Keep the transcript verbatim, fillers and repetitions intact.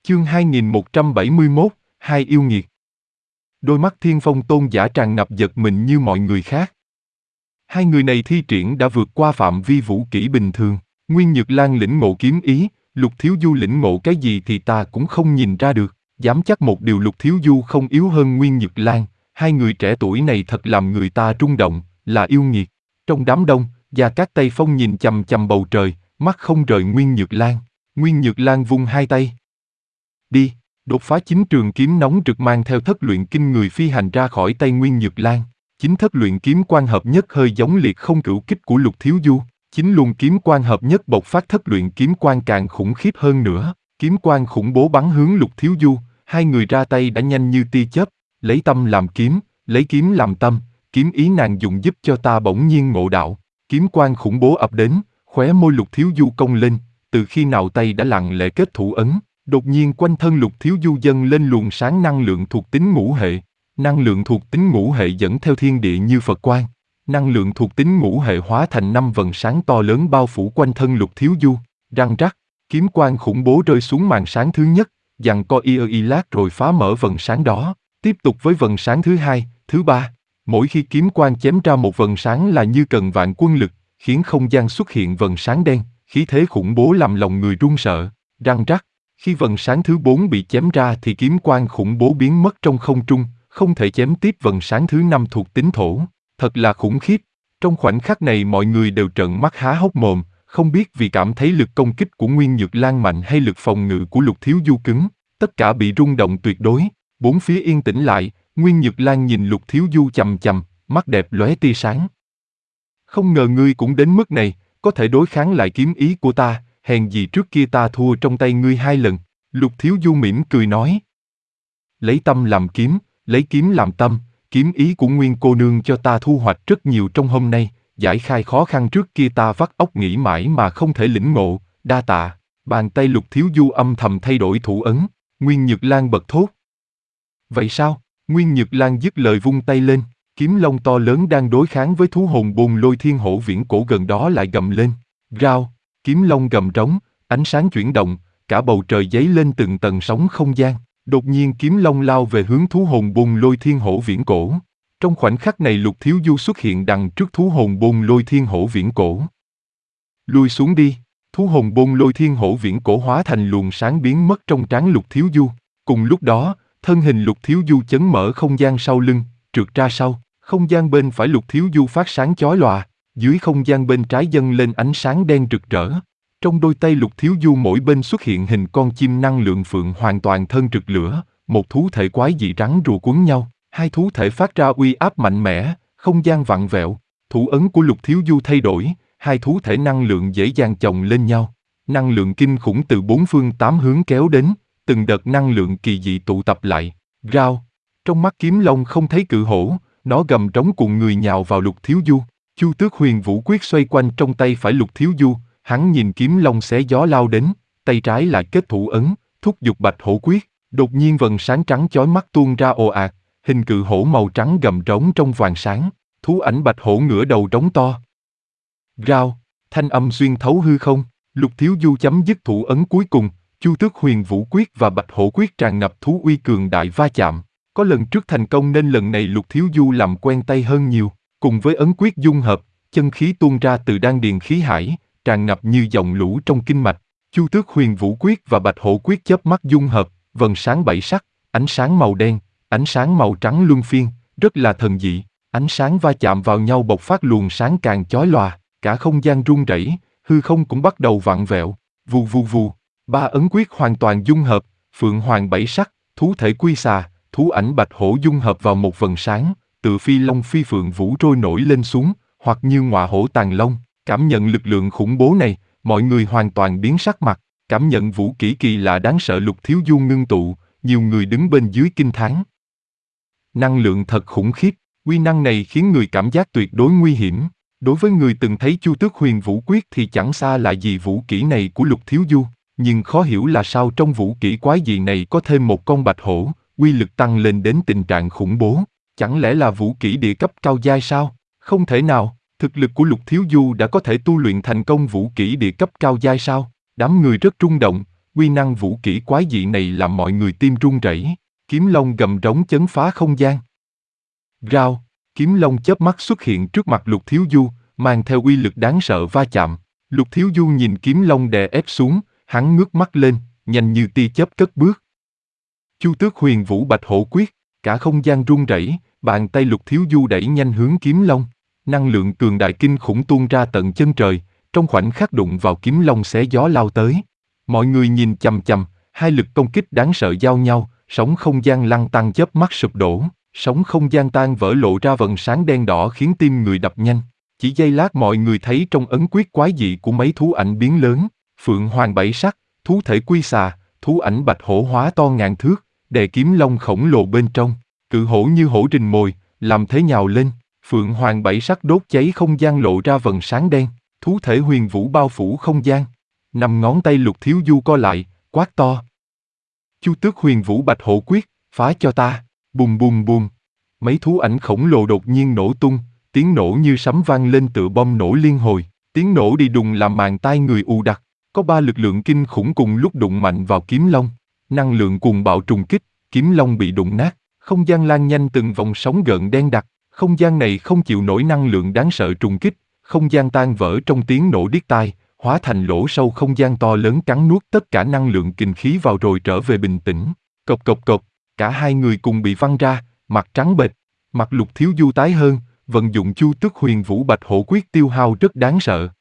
Chương hai nghìn một trăm bảy mươi mốt, Hai yêu nghiệt. Đôi mắt Thiên Phong tôn giả tràn ngập giật mình như mọi người khác. Hai người này thi triển đã vượt qua phạm vi vũ kỹ bình thường. Nguyên Nhược Lan lĩnh ngộ kiếm ý, Lục Thiếu Du lĩnh ngộ cái gì thì ta cũng không nhìn ra được. Dám chắc một điều Lục Thiếu Du không yếu hơn Nguyên Nhược Lan. Hai người trẻ tuổi này thật làm người ta rung động, là yêu nghiệt. Trong đám đông, Gia Cát Tây Phong nhìn chằm chằm bầu trời, mắt không rời Nguyên Nhược Lan. Nguyên Nhược Lan vung hai tay. Đi, đột phá chính trường kiếm nóng rực mang theo thất luyện kinh người phi hành ra khỏi tay Nguyên Nhược Lan. Chính thất luyện kiếm quan hợp nhất hơi giống liệt không cửu kích của Lục Thiếu Du. Chính luồng kiếm quan hợp nhất bộc phát thất luyện kiếm quan càng khủng khiếp hơn nữa. Kiếm quan khủng bố bắn hướng Lục Thiếu Du, hai người ra tay đã nhanh như tia chớp. Lấy tâm làm kiếm, lấy kiếm làm tâm, kiếm ý nàng dùng giúp cho ta bỗng nhiên ngộ đạo. Kiếm quan khủng bố ập đến, khóe môi Lục Thiếu Du cong lên, từ khi nào tay đã lặng lẽ kết thủ ấn. Đột nhiên quanh thân Lục Thiếu Du dâng lên luồng sáng năng lượng thuộc tính ngũ hệ. Năng lượng thuộc tính ngũ hệ dẫn theo thiên địa như Phật quang. Năng lượng thuộc tính ngũ hệ hóa thành năm vầng sáng to lớn bao phủ quanh thân Lục Thiếu Du. Răng rắc, kiếm quang khủng bố rơi xuống màn sáng thứ nhất, giằng co y y lát rồi phá mở vầng sáng đó. Tiếp tục với vầng sáng thứ hai, thứ ba. Mỗi khi kiếm quang chém ra một vầng sáng là như cần vạn quân lực, khiến không gian xuất hiện vầng sáng đen, khí thế khủng bố làm lòng người run sợ. Răng rắc. Khi vầng sáng thứ bốn bị chém ra thì kiếm quang khủng bố biến mất trong không trung, không thể chém tiếp vầng sáng thứ năm thuộc tính thổ. Thật là khủng khiếp. Trong khoảnh khắc này mọi người đều trợn mắt há hốc mồm, không biết vì cảm thấy lực công kích của Nguyên Nhược Lan mạnh hay lực phòng ngự của Lục Thiếu Du cứng. Tất cả bị rung động tuyệt đối. Bốn phía yên tĩnh lại, Nguyên Nhược Lan nhìn Lục Thiếu Du chằm chằm, mắt đẹp lóe tia sáng. Không ngờ ngươi cũng đến mức này, có thể đối kháng lại kiếm ý của ta. Hèn gì trước kia ta thua trong tay ngươi hai lần. Lục Thiếu Du mỉm cười nói. Lấy tâm làm kiếm, lấy kiếm làm tâm, kiếm ý của Nguyên cô nương cho ta thu hoạch rất nhiều trong hôm nay, giải khai khó khăn trước kia ta vắt óc nghĩ mãi mà không thể lĩnh ngộ, đa tạ. Bàn tay Lục Thiếu Du âm thầm thay đổi thủ ấn, Nguyên Nhược Lan bật thốt. Vậy sao? Nguyên Nhược Lan dứt lời vung tay lên, kiếm long to lớn đang đối kháng với thú hồn bồn lôi thiên hổ viễn cổ gần đó lại gầm lên. Rao! Kiếm long gầm trống, ánh sáng chuyển động, cả bầu trời dấy lên từng tầng sóng không gian. Đột nhiên kiếm long lao về hướng thú hồn bồn lôi thiên hổ viễn cổ. Trong khoảnh khắc này Lục Thiếu Du xuất hiện đằng trước thú hồn bồn lôi thiên hổ viễn cổ. Lui xuống đi, thú hồn bồn lôi thiên hổ viễn cổ hóa thành luồng sáng biến mất trong trán Lục Thiếu Du. Cùng lúc đó, thân hình Lục Thiếu Du chấn mở không gian sau lưng, trượt ra sau. Không gian bên phải Lục Thiếu Du phát sáng chói lòa. Dưới không gian bên trái dâng lên ánh sáng đen rực rỡ. Trong đôi tay Lục Thiếu Du mỗi bên xuất hiện hình con chim năng lượng phượng hoàn toàn thân rực lửa, một thú thể quái dị rắn rùa cuốn nhau, hai thú thể phát ra uy áp mạnh mẽ, không gian vặn vẹo, thủ ấn của Lục Thiếu Du thay đổi, hai thú thể năng lượng dễ dàng chồng lên nhau, năng lượng kinh khủng từ bốn phương tám hướng kéo đến, từng đợt năng lượng kỳ dị tụ tập lại, rao, trong mắt kiếm long không thấy cự hổ, nó gầm trống cuộn người nhào vào Lục Thiếu Du. Chu Tước Huyền Vũ Quyết xoay quanh trong tay phải Lục Thiếu Du, hắn nhìn kiếm long xé gió lao đến, tay trái lại kết thủ ấn, thúc giục Bạch Hổ Quyết, đột nhiên vầng sáng trắng chói mắt tuôn ra ồ ạt, hình cự hổ màu trắng gầm trống trong vàng sáng, thú ảnh Bạch Hổ ngửa đầu trống to. Rao, thanh âm xuyên thấu hư không, Lục Thiếu Du chấm dứt thủ ấn cuối cùng, Chu Tước Huyền Vũ Quyết và Bạch Hổ Quyết tràn ngập thú uy cường đại va chạm, có lần trước thành công nên lần này Lục Thiếu Du làm quen tay hơn nhiều. Cùng với ấn quyết dung hợp, chân khí tuôn ra từ đan điền khí hải, tràn ngập như dòng lũ trong kinh mạch. Chu Tước Huyền Vũ Quyết và Bạch Hổ Quyết chớp mắt dung hợp, vầng sáng bảy sắc, ánh sáng màu đen, ánh sáng màu trắng luân phiên, rất là thần dị. Ánh sáng va chạm vào nhau bộc phát luồng sáng càng chói lòa, cả không gian rung rẩy, hư không cũng bắt đầu vặn vẹo. Vù vù vù, ba ấn quyết hoàn toàn dung hợp, phượng hoàng bảy sắc, thú thể quy xà, thú ảnh Bạch Hổ dung hợp vào một vầng sáng. Tự phi long phi phượng vũ trôi nổi lên xuống, hoặc như ngọa hổ tàng long. Cảm nhận lực lượng khủng bố này, mọi người hoàn toàn biến sắc mặt. Cảm nhận vũ kỹ kỳ lạ đáng sợ Lục Thiếu Du ngưng tụ, nhiều người đứng bên dưới kinh thán. Năng lượng thật khủng khiếp, uy năng này khiến người cảm giác tuyệt đối nguy hiểm. Đối với người từng thấy Chu Tước Huyền Vũ Quyết thì chẳng xa lạ gì vũ kỹ này của Lục Thiếu Du, nhưng khó hiểu là sao trong vũ kỹ quái dị này có thêm một con bạch hổ, uy lực tăng lên đến tình trạng khủng bố. Chẳng lẽ là vũ kỹ địa cấp cao giai sao? Không thể nào, thực lực của Lục Thiếu Du đã có thể tu luyện thành công vũ kỹ địa cấp cao giai sao? Đám người rất rung động, Quy năng vũ kỹ quái dị này làm mọi người tim run rẩy. Kiếm long gầm rống chấn phá không gian. Rao, kiếm long chớp mắt xuất hiện trước mặt Lục Thiếu Du, mang theo uy lực đáng sợ va chạm. Lục Thiếu Du nhìn kiếm long đè ép xuống, hắn ngước mắt lên, nhanh như tia chớp cất bước. Chu Tước Huyền Vũ Bạch Hổ Quyết, cả không gian rung rẩy, bàn tay Lục Thiếu Du đẩy nhanh hướng kiếm long. Năng lượng cường đại kinh khủng tuôn ra tận chân trời, trong khoảnh khắc đụng vào kiếm long xé gió lao tới. Mọi người nhìn chằm chằm, hai lực công kích đáng sợ giao nhau, sóng không gian lăn tăn chớp mắt sụp đổ, sóng không gian tan vỡ lộ ra vầng sáng đen đỏ khiến tim người đập nhanh. Chỉ giây lát mọi người thấy trong ấn quyết quái dị của mấy thú ảnh biến lớn, phượng hoàng bảy sắc, thú thể quy xà, thú ảnh bạch hổ hóa to ngàn thước, đè kiếm long khổng lồ bên trong, cự hổ như hổ rình mồi, làm thế nhào lên, phượng hoàng bảy sắc đốt cháy không gian lộ ra vầng sáng đen, thú thể huyền vũ bao phủ không gian. Năm ngón tay Lục Thiếu Du co lại, quát to. Chu Tước Huyền Vũ Bạch Hổ Quyết, phá cho ta, bùm bùm bùm. Mấy thú ảnh khổng lồ đột nhiên nổ tung, tiếng nổ như sấm vang lên tựa bom nổ liên hồi, tiếng nổ đi đùng làm màng tai người ù đặc. Có ba lực lượng kinh khủng cùng lúc đụng mạnh vào kiếm long, năng lượng cuồng bạo trùng kích, kiếm long bị đụng nát, không gian lan nhanh từng vòng sóng gợn đen đặc, không gian này không chịu nổi năng lượng đáng sợ trùng kích, không gian tan vỡ trong tiếng nổ điếc tai, hóa thành lỗ sâu không gian to lớn cắn nuốt tất cả năng lượng kinh khí vào rồi trở về bình tĩnh. Cộc cộc cộc, cả hai người cùng bị văng ra, mặt trắng bệch, mặt Lục Thiếu Du tái hơn, vận dụng Chu Tước Huyền Vũ Bạch Hổ Quyết tiêu hao rất đáng sợ.